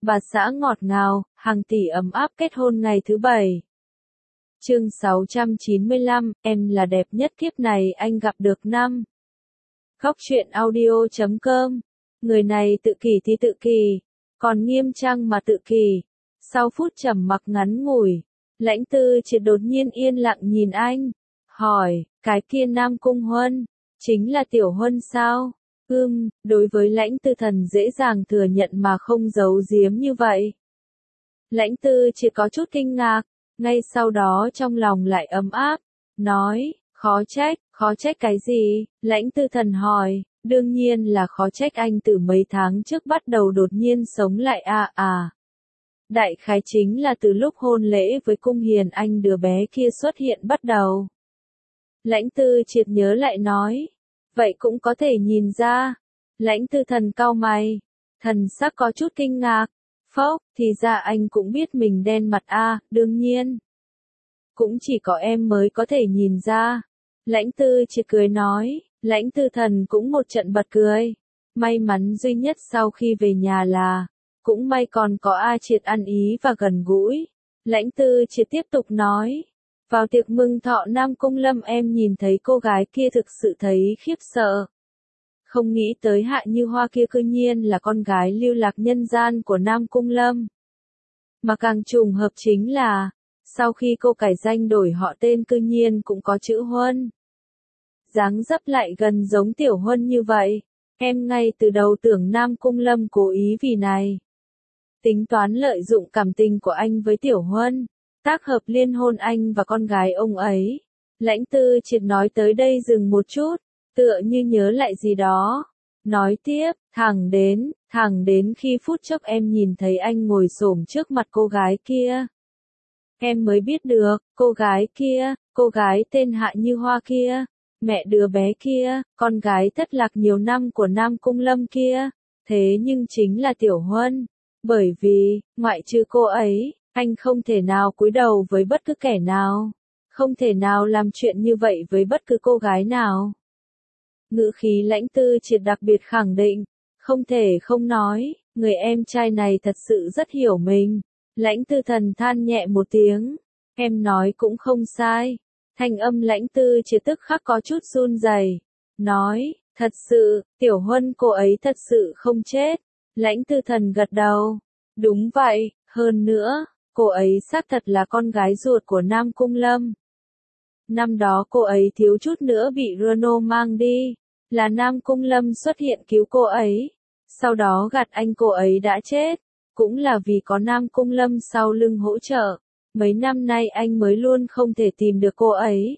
bà xã ngọt ngào, hàng tỷ ấm áp kết hôn ngày thứ 7. Chương 695, em là đẹp nhất kiếp này anh gặp được năm. Góc truyện audio.com. Người này tự kỷ thì tự kỷ, còn nghiêm trang mà tự kỷ. Sau phút trầm mặc ngắn ngủi, Lãnh Tư Triệt đột nhiên yên lặng nhìn anh, hỏi, cái kia Nam Cung Huân, chính là Tiểu Huân sao? Đối với Lãnh Tư Thần dễ dàng thừa nhận mà không giấu giếm như vậy. Lãnh Tư Triệt có chút kinh ngạc, ngay sau đó trong lòng lại ấm áp, nói, khó trách cái gì? Lãnh Tư Thần hỏi, đương nhiên là khó trách anh từ mấy tháng trước bắt đầu đột nhiên sống lại Đại khái chính là từ lúc hôn lễ với Cung Hiền Anh đứa bé kia xuất hiện bắt đầu. Lãnh Tư Triệt nhớ lại nói, vậy cũng có thể nhìn ra. Lãnh Tư Thần cau mày, thần sắc có chút kinh ngạc, phốc, thì ra anh cũng biết mình đen mặt đương nhiên. Cũng chỉ có em mới có thể nhìn ra. Lãnh Tư Triệt cười nói, Lãnh Tư Thần cũng một trận bật cười. May mắn duy nhất sau khi về nhà là, cũng may còn có A Triệt ăn ý và gần gũi. Lãnh Tư Triệt tiếp tục nói, vào tiệc mừng thọ Nam Cung Lâm em nhìn thấy cô gái kia thực sự thấy khiếp sợ. Không nghĩ tới Hạ Như Hoa kia cư nhiên là con gái lưu lạc nhân gian của Nam Cung Lâm. Mà càng trùng hợp chính là, sau khi cô cải danh đổi họ tên cư nhiên cũng có chữ Huân. Dáng dấp lại gần giống Tiểu Huân như vậy, em ngay từ đầu tưởng Nam Cung Lâm cố ý vì này. Tính toán lợi dụng cảm tình của anh với Tiểu Huân, tác hợp liên hôn anh và con gái ông ấy. Lãnh Tư Triệt nói tới đây dừng một chút, tựa như nhớ lại gì đó. Nói tiếp, thẳng đến khi phút chốc em nhìn thấy anh ngồi xổm trước mặt cô gái kia. Em mới biết được, cô gái tên Hạ Như Hoa kia, mẹ đứa bé kia, con gái thất lạc nhiều năm của Nam Cung Lâm kia, thế nhưng chính là Tiểu Huân. Bởi vì, ngoại trừ cô ấy, anh không thể nào cúi đầu với bất cứ kẻ nào, không thể nào làm chuyện như vậy với bất cứ cô gái nào. Ngữ khí Lãnh Tư Triệt đặc biệt khẳng định, không thể không nói, người em trai này thật sự rất hiểu mình. Lãnh Tư Thần than nhẹ một tiếng, em nói cũng không sai. Thanh âm Lãnh Tư Triệt tức khắc có chút run rẩy, nói, thật sự, Tiểu Huân cô ấy thật sự không chết. Lãnh Tư Thần gật đầu, đúng vậy, hơn nữa, cô ấy xác thật là con gái ruột của Nam Cung Lâm. Năm đó cô ấy thiếu chút nữa bị Renault mang đi, là Nam Cung Lâm xuất hiện cứu cô ấy, sau đó gạt anh cô ấy đã chết, cũng là vì có Nam Cung Lâm sau lưng hỗ trợ, mấy năm nay anh mới luôn không thể tìm được cô ấy.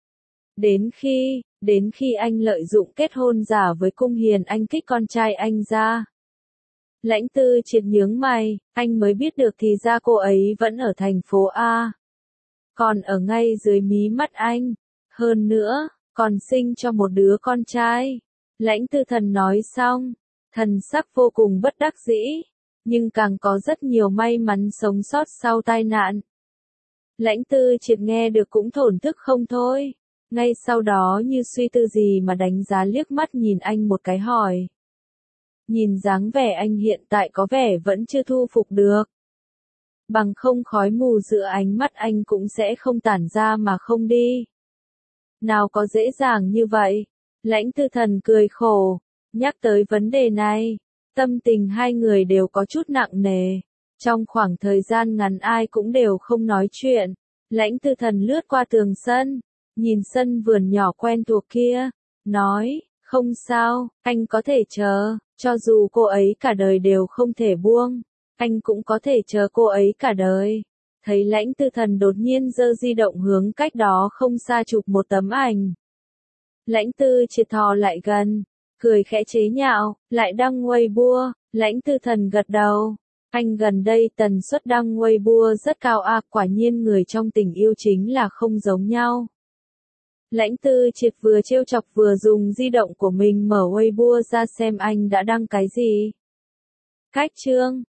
Đến khi anh lợi dụng kết hôn giả với Cung Hiền Anh kích con trai anh ra. Lãnh Tư Triệt nhướng mày, anh mới biết được thì ra cô ấy vẫn ở thành phố A. Còn ở ngay dưới mí mắt anh. Hơn nữa, còn sinh cho một đứa con trai. Lãnh Tư Thần nói xong, thần sắc vô cùng bất đắc dĩ, nhưng càng có rất nhiều may mắn sống sót sau tai nạn. Lãnh Tư Triệt nghe được cũng thổn thức không thôi. Ngay sau đó như suy tư gì mà đánh giá liếc mắt nhìn anh một cái hỏi. Nhìn dáng vẻ anh hiện tại có vẻ vẫn chưa thu phục được. Bằng không khói mù giữa ánh mắt anh cũng sẽ không tản ra mà không đi. Nào có dễ dàng như vậy. Lãnh Tư Thần cười khổ, nhắc tới vấn đề này, tâm tình hai người đều có chút nặng nề. Trong khoảng thời gian ngắn ai cũng đều không nói chuyện. Lãnh Tư Thần lướt qua tường sân, nhìn sân vườn nhỏ quen thuộc kia, nói, không sao, anh có thể chờ, cho dù cô ấy cả đời đều không thể buông, anh cũng có thể chờ cô ấy cả đời. Thấy Lãnh Tư Thần đột nhiên giơ di động hướng cách đó không xa chụp một tấm ảnh. Lãnh Tư Triệt thò lại gần, cười khẽ chế nhạo, lại đăng Weibo. Lãnh Tư Thần gật đầu. Anh gần đây tần suất đăng Weibo rất cao quả nhiên người trong tình yêu chính là không giống nhau. Lãnh Tư Triệt vừa trêu chọc vừa dùng di động của mình mở Weibo ra xem anh đã đăng cái gì. Cách chương